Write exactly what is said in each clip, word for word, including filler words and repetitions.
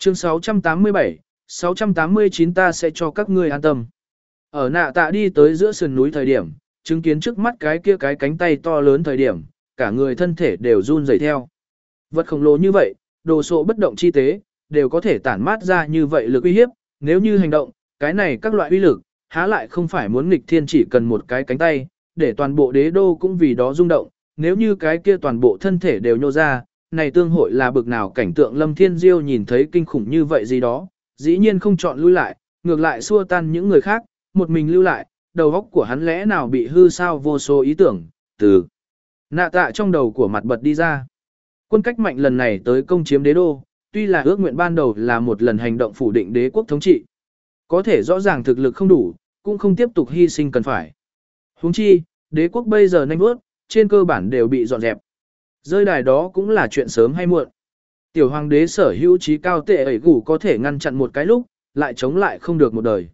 Chương sáu trăm tám mươi bảy, sáu trăm tám mươi chín ta sẽ cho các ngươi an tâm. Ở nạ tạ đi tới giữa sườn núi thời điểm, chứng kiến trước mắt cái kia cái cánh tay to lớn thời điểm, cả người thân thể đều run rẩy theo. Vật khổng lồ như vậy, đồ sộ bất động chi tế, đều có thể tản mát ra như vậy lực uy hiếp, nếu như hành động, cái này các loại uy lực, há lại không phải muốn nghịch thiên chỉ cần một cái cánh tay, để toàn bộ đế đô cũng vì đó rung động, nếu như cái kia toàn bộ thân thể đều nhô ra, này tương hội là bực nào cảnh tượng Lâm Thiên Diêu nhìn thấy kinh khủng như vậy gì đó, dĩ nhiên không chọn lui lại, ngược lại xua tan những người khác, một mình lưu lại, đầu óc của hắn lẽ nào bị hư sao vô số ý tưởng, từ nạ tạ trong đầu của mặt bật đi ra. Quân cách mạnh lần này tới công chiếm đế đô, tuy là ước nguyện ban đầu là một lần hành động phủ định đế quốc thống trị, có thể rõ ràng thực lực không đủ, cũng không tiếp tục hy sinh cần phải. Huống chi, đế quốc bây giờ nhanh bước, trên cơ bản đều bị dọn dẹp. Rơi đài đó cũng là chuyện sớm hay muộn. Tiểu hoàng đế sở hữu trí cao tệ ẩy gủ có thể ngăn chặn một cái lúc, lại chống lại không được một đời.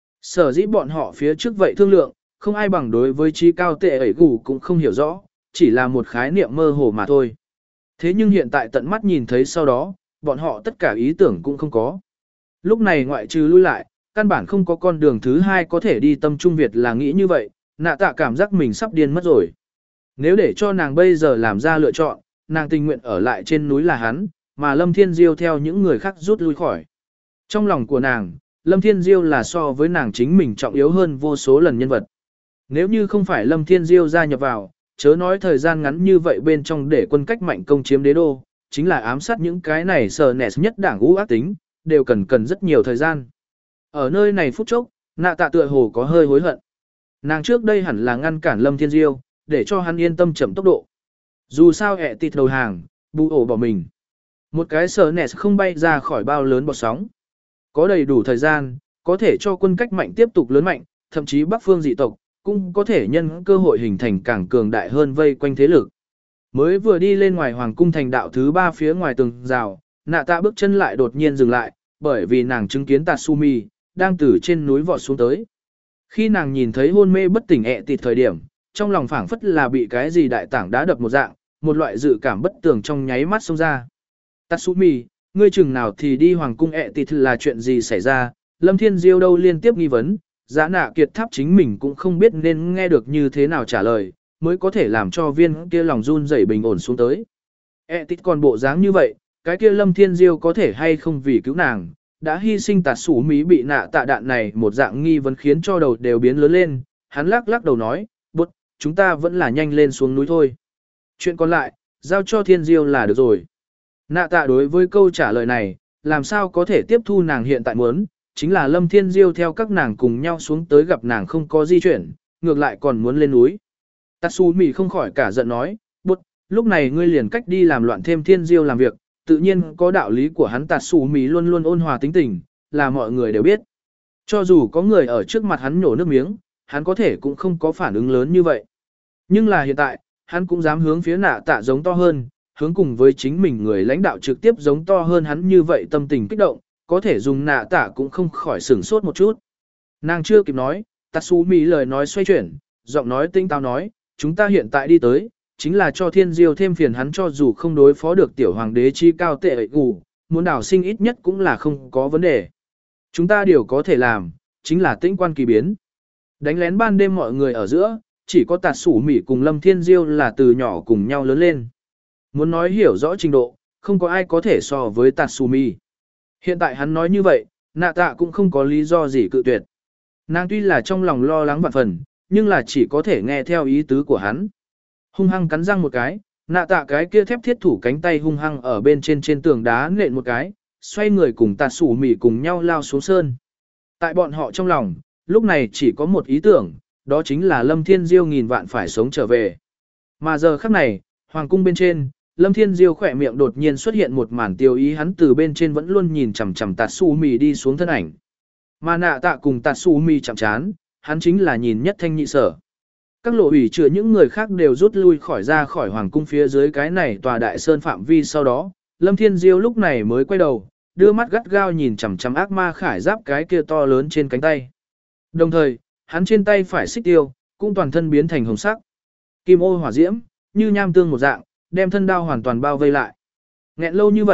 Sở dĩ bọn họ phía trước vậy thương lượng, không ai bằng đối với trí cao tệ ẩy gủ cũng không hiểu rõ, chỉ là một khái niệm mơ hồ mà thôi. Thế nhưng hiện tại tận mắt nhìn thấy sau đó, bọn họ tất cả ý tưởng cũng không có. Lúc này ngoại trừ lui lại, căn bản không có con đường thứ hai có thể đi tâm trung Việt là nghĩ như vậy, nạ tạ cảm giác mình sắp điên mất rồi. Nếu để cho nàng bây giờ làm ra lựa chọn, nàng tình nguyện ở lại trên núi là hắn, mà Lâm Thiên Diêu theo những người khác rút lui khỏi. Trong lòng của nàng, Lâm Thiên Diêu là so với nàng chính mình trọng yếu hơn vô số lần nhân vật. Nếu như không phải Lâm Thiên Diêu gia nhập vào, chớ nói thời gian ngắn như vậy bên trong để quân cách mạnh công chiếm đế đô, chính là ám sát những cái này sờ nẹt nhất đảng ú ác tính, đều cần cần rất nhiều thời gian. Ở nơi này phút chốc, nạ tạ tựa hồ có hơi hối hận. Nàng trước đây hẳn là ngăn cản Lâm Thiên Diêu, để cho hắn yên tâm chậm tốc độ. Dù sao ẹ tịt đầu hàng, bù ổ bỏ mình. Một cái sờ nẹt không bay ra khỏi bao lớn bọt sóng. Có đầy đủ thời gian, có thể cho quân cách mạnh tiếp tục lớn mạnh, thậm chí Bắc phương dị tộc, cũng có thể nhân cơ hội hình thành càng cường đại hơn vây quanh thế lực. Mới vừa đi lên ngoài hoàng cung thành đạo thứ ba phía ngoài tường rào, nạ tạ bước chân lại đột nhiên dừng lại, bởi vì nàng chứng kiến Tatsumi, đang từ trên núi vọt xuống tới. Khi nàng nhìn thấy hôn mê bất tỉnh ẹ tịt thời điểm, trong lòng phảng phất là bị cái gì đại tảng đá đập một dạng, một loại dự cảm bất tường trong nháy mắt xông ra. Tatsumi, ngươi chừng nào thì đi hoàng cung ẹ tịt là chuyện gì xảy ra, Lâm Thiên Diêu đâu liên tiếp nghi vấn, Giá nạ kiệt tháp chính mình cũng không biết nên nghe được như thế nào trả lời, mới có thể làm cho viên kia lòng run rẩy bình ổn xuống tới. E tít còn bộ dáng như vậy, cái kia Lâm Thiên Diêu có thể hay không vì cứu nàng, đã hy sinh tạt sủ mí bị nạ tạ đạn này một dạng nghi vấn khiến cho đầu đều biến lớn lên, hắn lắc lắc đầu nói, bút, chúng ta vẫn là nhanh lên xuống núi thôi. Chuyện còn lại, giao cho Thiên Diêu là được rồi. Nạ tạ đối với câu trả lời này, làm sao có thể tiếp thu nàng hiện tại muốn, chính là Lâm Thiên Diêu theo các nàng cùng nhau xuống tới gặp nàng không có di chuyển, ngược lại còn muốn lên núi. Tatsumi không khỏi cả giận nói, bút, lúc này ngươi liền cách đi làm loạn thêm Thiên Diêu làm việc, tự nhiên có đạo lý của hắn Tatsumi luôn luôn ôn hòa tính tình, là mọi người đều biết. Cho dù có người ở trước mặt hắn nhổ nước miếng, hắn có thể cũng không có phản ứng lớn như vậy. Nhưng là hiện tại, hắn cũng dám hướng phía nạ tạ giống to hơn, hướng cùng với chính mình người lãnh đạo trực tiếp giống to hơn hắn như vậy tâm tình kích động, có thể dùng nạ tạ cũng không khỏi sửng sốt một chút. Nàng chưa kịp nói, Tatsumi lời nói xoay chuyển, giọng nói tinh táo nói, chúng ta hiện tại đi tới, chính là cho Thiên Diêu thêm phiền hắn cho dù không đối phó được tiểu hoàng đế chi cao tệ ẩy gù, muốn đảo sinh ít nhất cũng là không có vấn đề. Chúng ta điều có thể làm, chính là tĩnh quan kỳ biến. Đánh lén ban đêm mọi người ở giữa, chỉ có Tatsumi cùng Lâm Thiên Diêu là từ nhỏ cùng nhau lớn lên. Muốn nói hiểu rõ trình độ, không có ai có thể so với Tatsumi. Hiện tại hắn nói như vậy, nạ tạ cũng không có lý do gì cự tuyệt. Nàng tuy là trong lòng lo lắng vạn phần, nhưng là chỉ có thể nghe theo ý tứ của hắn. Hung hăng cắn răng một cái, nạ tạ cái kia thép thiết thủ cánh tay hung hăng ở bên trên trên tường đá nện một cái, xoay người cùng Tatsumi cùng nhau lao xuống sơn. Tại bọn họ trong lòng, lúc này chỉ có một ý tưởng, đó chính là Lâm Thiên Diêu nghìn vạn phải sống trở về. Mà giờ khắc này, hoàng cung bên trên, Lâm Thiên Diêu khỏe miệng đột nhiên xuất hiện một màn tiêu ý hắn từ bên trên vẫn luôn nhìn chằm chằm Tatsumi đi xuống thân ảnh. Mà nạ tạ cùng Tatsumi chạm chán, hắn chính là nhìn nhất thanh nhị sở. Các lộ ủy chữa những người khác đều rút lui khỏi ra khỏi hoàng cung phía dưới cái này tòa đại sơn phạm vi sau đó, Lâm Thiên Diêu lúc này mới quay đầu, đưa mắt gắt gao nhìn chằm chằm ác ma khải giáp cái kia to lớn trên cánh tay. Đồng thời, hắn trên tay phải xích tiêu, cũng toàn thân biến thành hồng sắc. Kim ô hỏa diễm, như nham tương một dạng, đem thân đao hoàn toàn bao vây lại. Nghẹn lâu như vậy,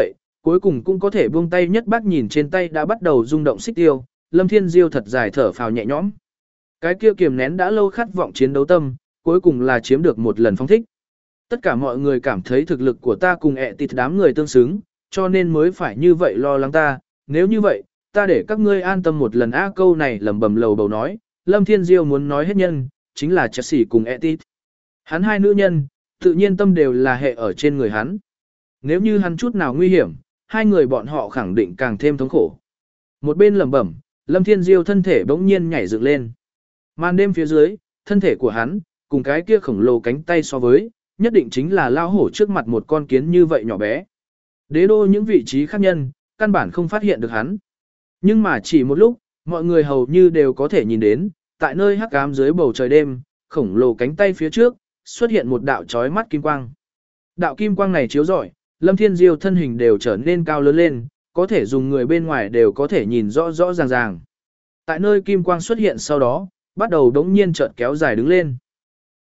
Cuối cùng cũng có thể buông tay nhất bác nhìn trên tay đã bắt đầu rung động xích tiêu, Lâm Thiên Diêu thật dài thở phào nhẹ nhõm. Cái kia kiềm nén đã lâu khát vọng chiến đấu tâm, cuối cùng là chiếm được một lần phong thích. Tất cả mọi người cảm thấy thực lực của ta cùng ẹ tịt đám người tương xứng, cho nên mới phải như vậy lo lắng ta, nếu như vậy, ta để các ngươi an tâm một lần a câu này lẩm bẩm lầu bầu nói, Lâm Thiên Diêu muốn nói hết nhân, chính là Chelsea cùng ẹ tịt. Hắn hai nữ nhân, tự nhiên tâm đều là hệ ở trên người hắn. Nếu như hắn chút nào nguy hiểm, hai người bọn họ khẳng định càng thêm thống khổ. Một bên lẩm bẩm, Lâm Thiên Diêu thân thể bỗng nhiên nhảy dựng lên. Màn đêm phía dưới, thân thể của hắn, cùng cái kia khổng lồ cánh tay so với, nhất định chính là lao hổ trước mặt một con kiến như vậy nhỏ bé. Đế đô những vị trí khác nhân, căn bản không phát hiện được hắn. Nhưng mà chỉ một lúc, mọi người hầu như đều có thể nhìn đến, tại nơi hắc ám dưới bầu trời đêm, khổng lồ cánh tay phía trước, xuất hiện một đạo chói mắt kim quang. Đạo kim quang này chiếu rọi, Lâm Thiên Diêu thân hình đều trở nên cao lớn lên, có thể dùng người bên ngoài đều có thể nhìn rõ rõ ràng ràng. Tại nơi kim quang xuất hiện sau đó, bắt đầu đống nhiên chợt kéo dài đứng lên.